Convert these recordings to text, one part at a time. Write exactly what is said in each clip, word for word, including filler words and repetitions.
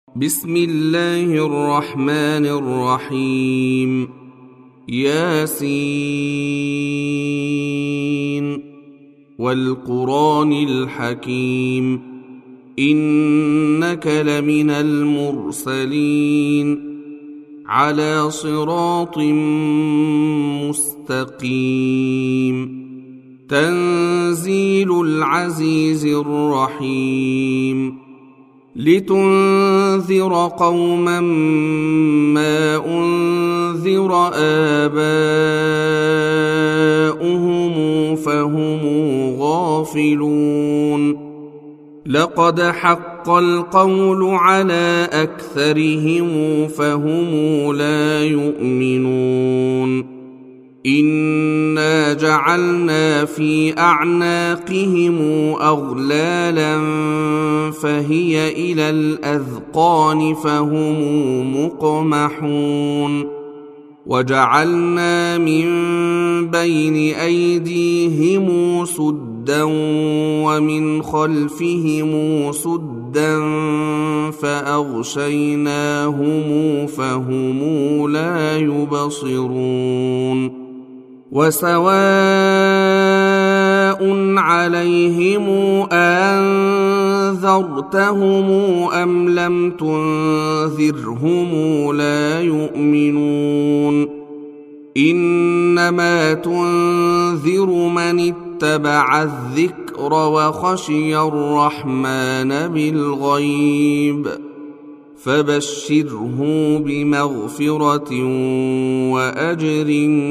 بسم الله الرحمن الرحيم. ياسين والقرآن الحكيم إنك لمن المرسلين على صراط مستقيم. تنزيل العزيز الرحيم. لتنذر قوما ما أنذر آباؤهم فهم غافلون. لقد حق القول على أكثرهم فهم لا يؤمنون. إنا جعلنا في أعناقهم أغلالا فهي إلى الأذقان فهم مقمحون. وجعلنا من بين أيديهم سدا ومن خلفهم سدا فأغشيناهم فهم لا يبصرون. وسواء عليهم أنذرتهم أم لم تنذرهم لا يؤمنون. إنما تنذر من اتبع الذكر وخشي الرحمن بالغيب فبشره بمغفرة وأجر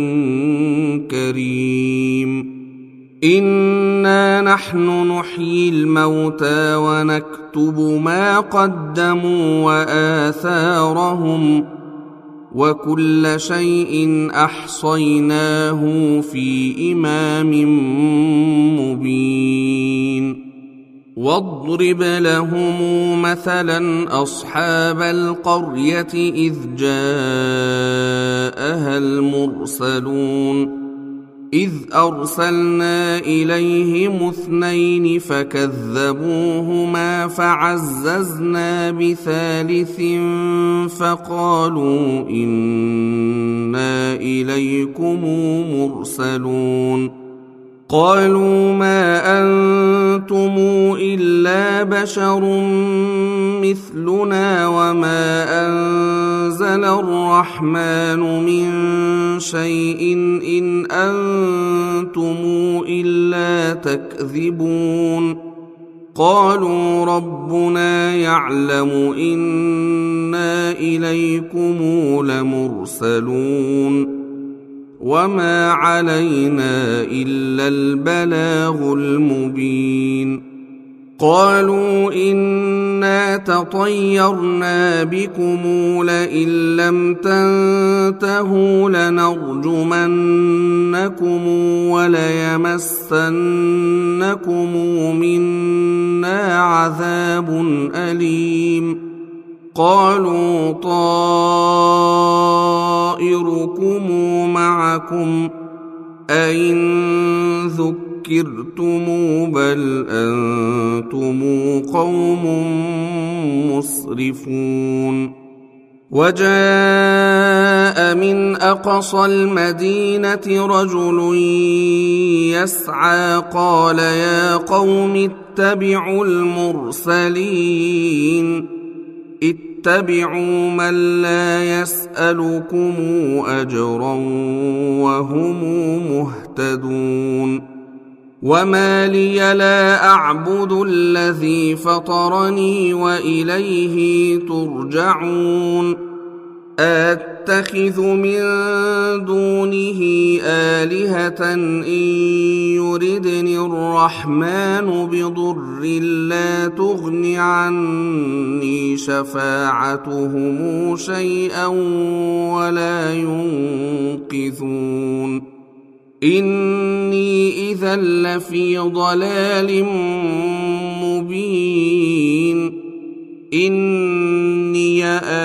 كريم. إنا نحن نحيي الموتى ونكتب ما قدموا وآثارهم وكل شيء أحصيناه في إمام مبين. واضرب لهم مثلا أصحاب القرية إذ جاءها المرسلون إذ أرسلنا إليهم اثنين فكذبوهما فعززنا بثالث فقالوا إنا إليكم مرسلون. قالوا ما أنتم إلا بشر مثلنا وما أنزل الرحمن من شيء إن أنتم إلا تكذبون. قالوا ربنا يعلم إنا إليكم لمرسلون وما علينا إلا البلاغ المبين. قالوا إنا تطيرنا بكم لئن لم تنتهوا لنرجمنكم وليمسنكم منا عذاب أليم. قالوا طائركم معكم أئن ذكرتم بل أنتم قوم مسرفون. وجاء من أقصى المدينة رجل يسعى قال يا قوم اتبعوا المرسلين اتبعوا من لا يسألكم أجرا وهم مهتدون. وما لي لا أعبد الذي فطرني وإليه ترجعون. أتخذ من دونه آلهة إن يردني الرحمن بضر لا تغن عني شفاعتهم شيئا ولا ينقذون. إني إذا لفي ضلال مبين. إني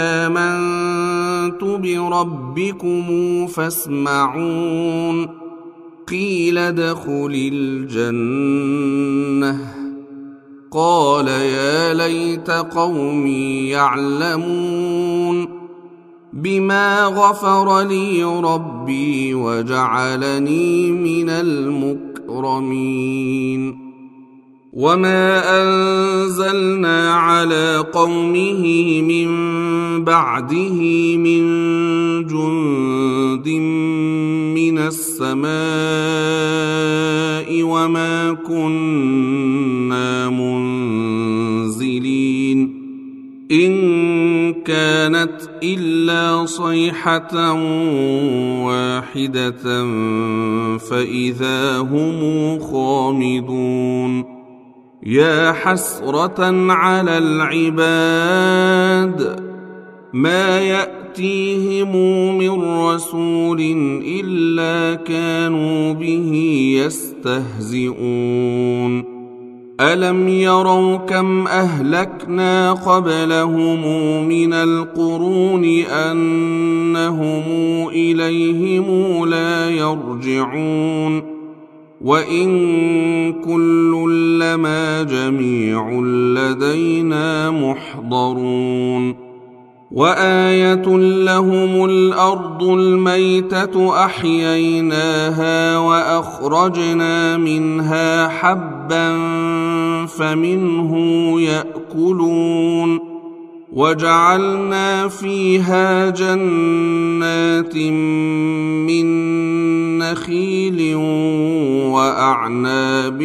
آمنت بربكم فاسمعون. قيل ادخل الجنة قال يا ليت قومي يعلمون بما غفر لي ربي وجعلني من المكرمين وما أنزلنا على قومه من بعده من جند من السماء وما كنا منزلين إن كانت إلا صيحة واحدة فإذا هم خامدون يا حسرة على العباد ما يأتيهم من رسول إلا كانوا به يستهزئون ألم يروا كم أهلكنا قبلهم من القرون أنهم إليهم لا يرجعون وإن كل لما جميع لدينا محضرون وآية لهم الأرض الميتة أحييناها وأخرجنا منها حبا فمنه يأكلون وجعلنا فيها جنات من نخيل وأعناب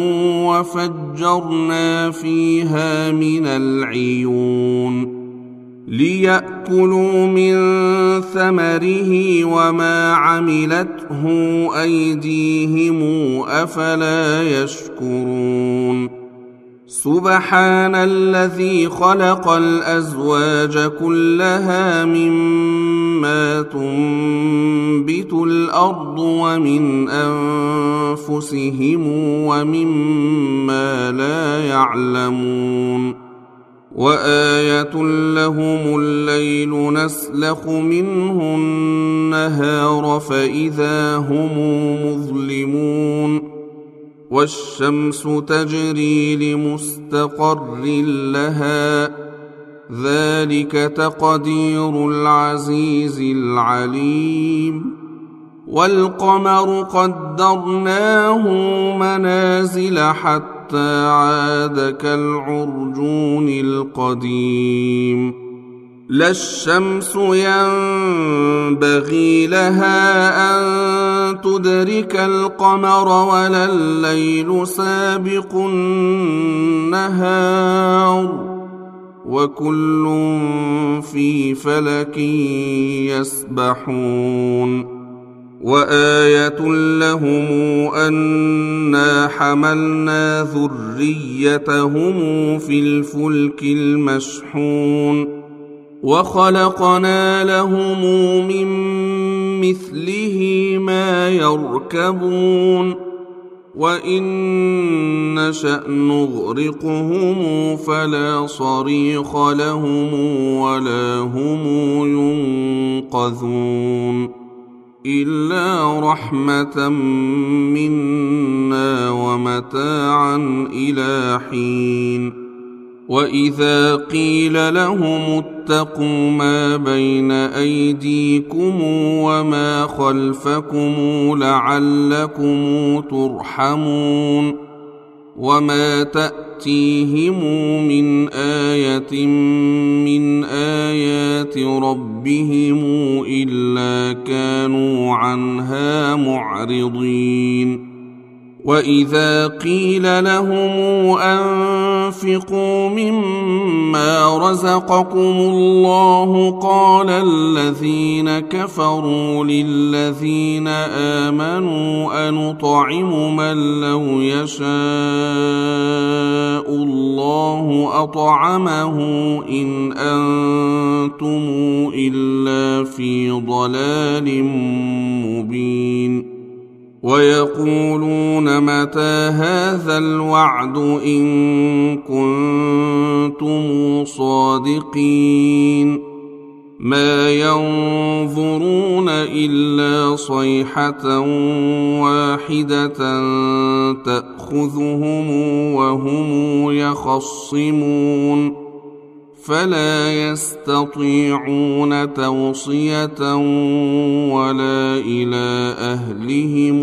وفجرنا فيها من العيون ليأكلوا من ثمره وما عملته أيديهم أفلا يشكرون سبحان الذي خلق الأزواج كلها مما تنبت الأرض ومن أنفسهم ومما لا يعلمون وآية لهم الليل نسلخ منه النهار فإذا هم مظلمون والشمس تجري لمستقر لها ذلك تقدير العزيز العليم والقمر قدرناه منازل حتى عاد كالعرجون القديم لا الشمس ينبغي لها أن تدرك القمر ولا الليل سابق النهار وكل في فلك يسبحون وآية لهم أنا حملنا ذريتهم في الفلك المشحون وخلقنا لهم من مثله ما يركبون وإن نشأ نغرقهم فلا صريخ لهم ولا هم ينقذون إلا رحمة منا ومتاعا إلى حين وإذا قيل لهم اتقوا ما بين أيديكم وما خلفكم لعلكم ترحمون وما تأتيهم من آية من آيات ربهم إلا كانوا عنها معرضين وإذا قيل لهم أنفقوا مما رزقكم الله قال الذين كفروا للذين آمنوا أنطعم من لو يشاء الله أطعمه إن أنتم إلا في ضلال مبين ويقولون متى هذا الوعد إن كنتم صادقين ما ينظرون إلا صيحة واحدة تأخذهم وهم يخصمون فلا يستطيعون توصية ولا إلى أهلهم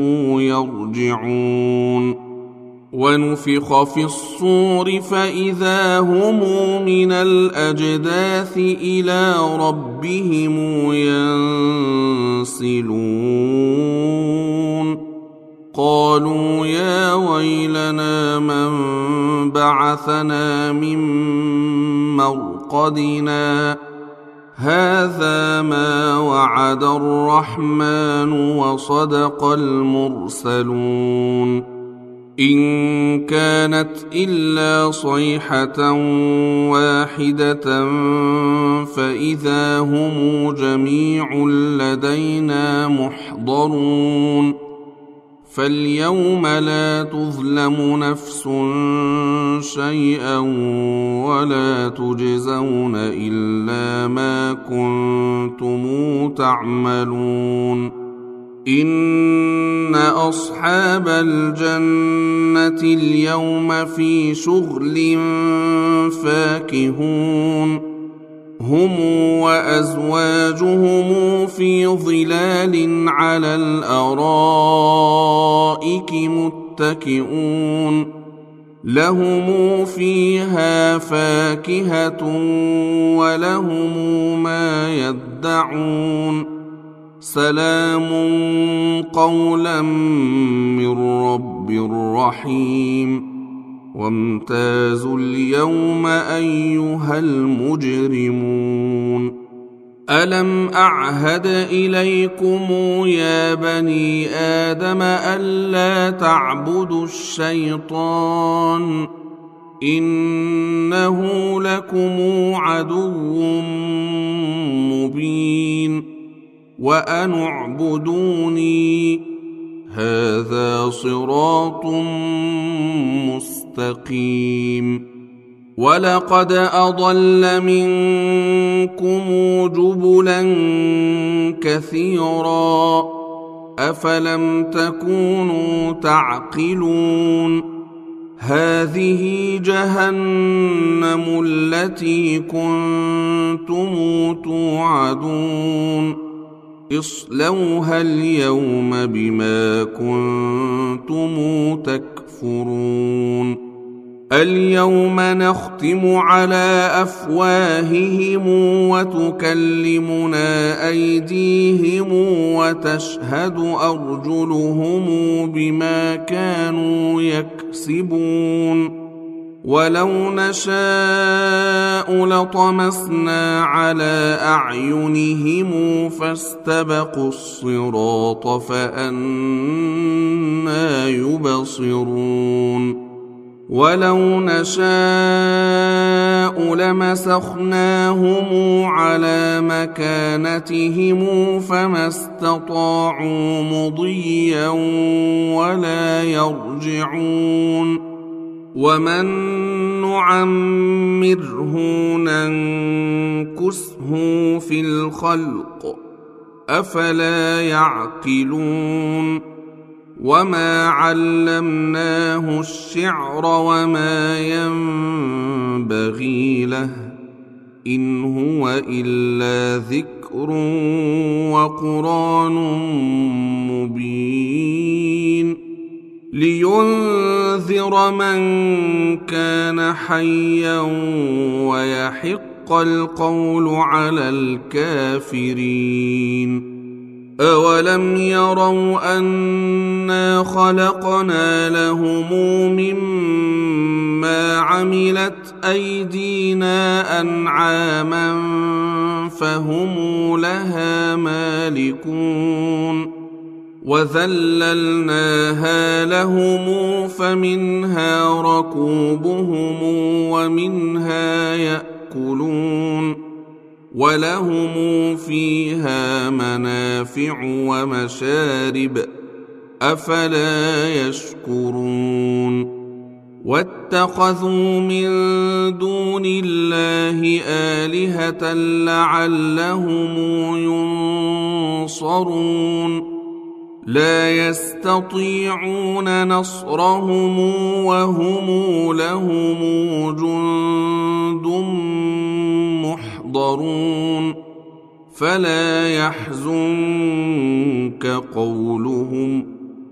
يرجعون ونفخ في الصور فإذا هم من الأجداث إلى ربهم ينسلون قالوا يا ويلنا من بعثنا من مرقدنا هذا ما وعد الرحمن وصدق المرسلون إن كانت إلا صيحة واحدة فإذا هم جميع لدينا محضرون فاليوم لا تظلم نفس شيئا ولا تجزون إلا ما كنتم تعملون إن أصحاب الجنة اليوم في شغل فاكهون هم وأزواجهم في ظلال على الأرائك متكئون لهم فيها فاكهة ولهم ما يدعون سلام قولا من رب رحيم وامتازوا اليوم أيها المجرمون ألم أعهد إليكم يا بني آدم ألا تعبدوا الشيطان إنه لكم عدو مبين وأن اعبدوني هذا صراط مستقيم ولقد أضل منكم جبلا كثيرا أفلم تكونوا تعقلون هذه جهنم التي كنتم توعدون اصلوها اليوم بما كنتم تكفرون اليوم نختم على أفواههم وتكلمنا أيديهم وتشهد أرجلهم بما كانوا يكسبون ولو نشاء لطمسنا على أعينهم فاستبقوا الصراط فأنى يبصرون ولو نشاء لمسخناهم على مكانتهم فما استطاعوا مضيا ولا يرجعون ومن نعمره ننكسه في الخلق أفلا يعقلون وما علمناه الشعر وما ينبغي له إن هو إلا ذكر وقرآن مبين لينذر من كان حيا ويحق القول على الكافرين أولم يروا أنا خلقنا لهم مما عملت أيدينا أنعاما فهم لها مالكون وذللناها لهم فمنها ركوبهم ومنها يأكلون ولهم فيها منافع ومشارب أفلا يشكرون واتخذوا من دون الله آلهة لعلهم ينصرون لا يستطيعون نصرهم وهم لهم جند محضرون فلا يحزنك قولهم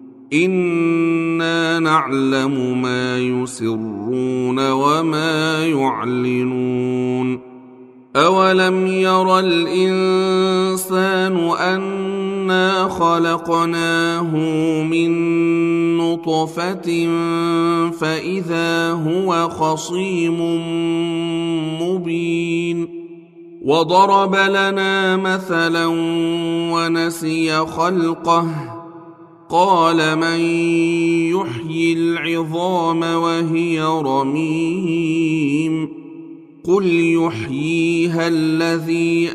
إنا نعلم ما يسرون وما يعلنون أولم ير الإنسان أنا خلقناه من نطفة فإذا هو خصيم مبين وضرب لنا مثلا ونسي خلقه قال من يحيي العظام وهي رميم قل يحييها الذي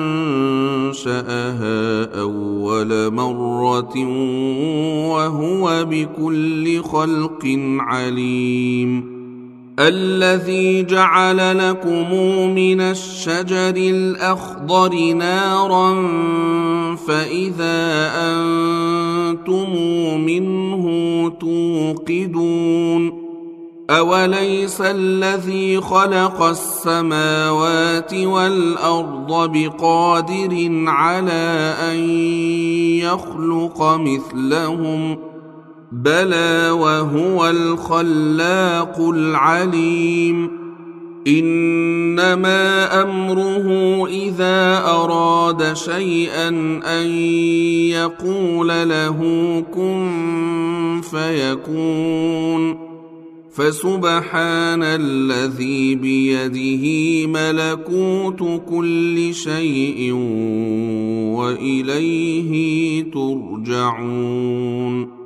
أنشأها أول مرة وهو بكل خلق عليم الذي جعل لكم من الشجر الأخضر نارا فإذا أنتم منه توقدون أوليس الذي خلق السماوات والأرض بقادر على أن يخلق مثلهم بلى وهو الخلاق العليم إنما أمره إذا أراد شيئا أن يقول له كن فيكون فسبحان الذي بيده ملكوت كل شيء وإليه ترجعون